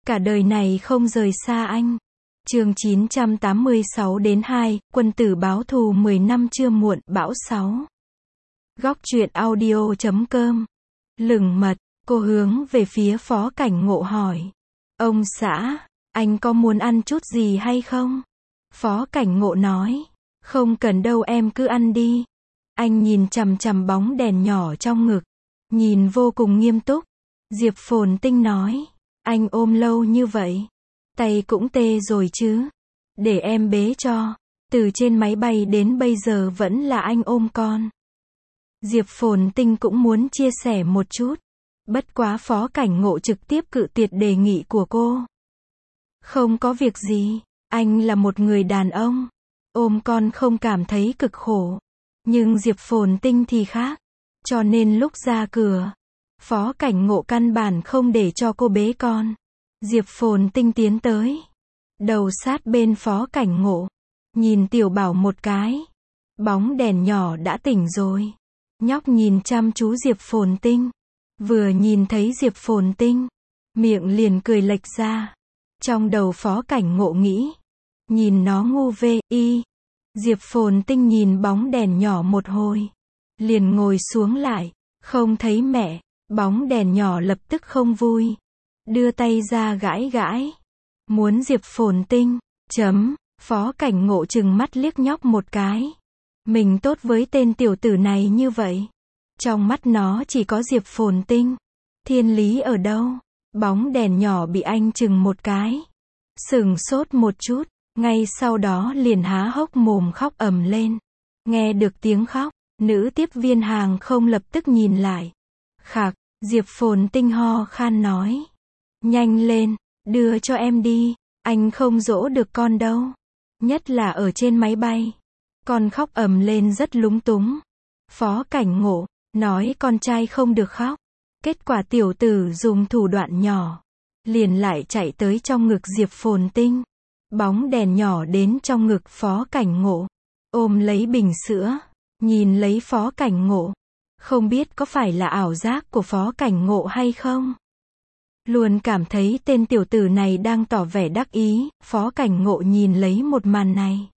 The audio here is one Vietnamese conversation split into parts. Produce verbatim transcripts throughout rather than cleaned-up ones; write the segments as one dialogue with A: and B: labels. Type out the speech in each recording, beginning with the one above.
A: cả đời này không rời xa anh. Chương chín trăm tám mươi sáu đến hai, quân tử báo thù mười năm chưa muộn, bão sáu. Góc truyện audio chấm com. Lửng mật, cô hướng về phía Phó Cảnh Ngộ hỏi. Ông xã, anh có muốn ăn chút gì hay không? Phó Cảnh Ngộ nói. Không cần đâu, em cứ ăn đi. Anh nhìn chằm chằm bóng đèn nhỏ trong ngực, nhìn vô cùng nghiêm túc. Diệp Phồn Tinh nói. Anh ôm lâu như vậy, tay cũng tê rồi chứ. Để em bế cho. Từ trên máy bay đến bây giờ vẫn là anh ôm con. Diệp Phồn Tinh cũng muốn chia sẻ một chút. Bất quá Phó Cảnh Ngộ trực tiếp cự tuyệt đề nghị của cô. Không có việc gì, anh là một người đàn ông, ôm con không cảm thấy cực khổ. Nhưng Diệp Phồn Tinh thì khác. Cho nên lúc ra cửa, Phó Cảnh Ngộ căn bản không để cho cô bế con. Diệp Phồn Tinh tiến tới, đầu sát bên Phó Cảnh Ngộ, nhìn tiểu bảo một cái. Bóng đèn nhỏ đã tỉnh rồi. Nhóc nhìn chăm chú Diệp Phồn Tinh. Vừa nhìn thấy Diệp Phồn Tinh, miệng liền cười lệch ra. Trong đầu Phó Cảnh Ngộ nghĩ, nhìn nó ngu vê, y. Diệp Phồn Tinh nhìn bóng đèn nhỏ một hồi, liền ngồi xuống lại, không thấy mẹ. Bóng đèn nhỏ lập tức không vui, đưa tay ra gãi gãi, muốn Diệp Phồn Tinh. Chấm. Phó Cảnh Ngộ chừng mắt liếc nhóc một cái. Mình tốt với tên tiểu tử này như vậy, trong mắt nó chỉ có Diệp Phồn Tinh. Thiên lý ở đâu? Bóng đèn nhỏ bị anh chừng một cái, sửng sốt một chút, ngay sau đó liền há hốc mồm khóc ầm lên. Nghe được tiếng khóc, nữ tiếp viên hàng không lập tức nhìn lại. Khạc, Diệp Phồn Tinh ho khan nói. Nhanh lên, đưa cho em đi, anh không dỗ được con đâu. Nhất là ở trên máy bay. Con khóc ầm lên rất lúng túng. Phó Cảnh Ngộ nói con trai không được khóc. Kết quả tiểu tử dùng thủ đoạn nhỏ, liền lại chạy tới trong ngực Diệp Phồn Tinh. Bóng đèn nhỏ đến trong ngực Phó Cảnh Ngộ, ôm lấy bình sữa, nhìn lấy Phó Cảnh Ngộ. Không biết có phải là ảo giác của Phó Cảnh Ngộ hay không? Luôn cảm thấy tên tiểu tử này đang tỏ vẻ đắc ý. Phó Cảnh Ngộ nhìn lấy một màn này,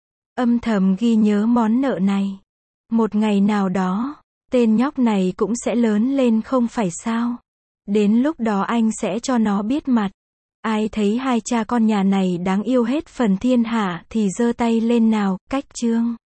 A: âm thầm ghi nhớ món nợ này. Một ngày nào đó, tên nhóc này cũng sẽ lớn lên không phải sao? Đến lúc đó anh sẽ cho nó biết mặt. Ai thấy hai cha con nhà này đáng yêu hết phần thiên hạ thì giơ tay lên nào. Cách chương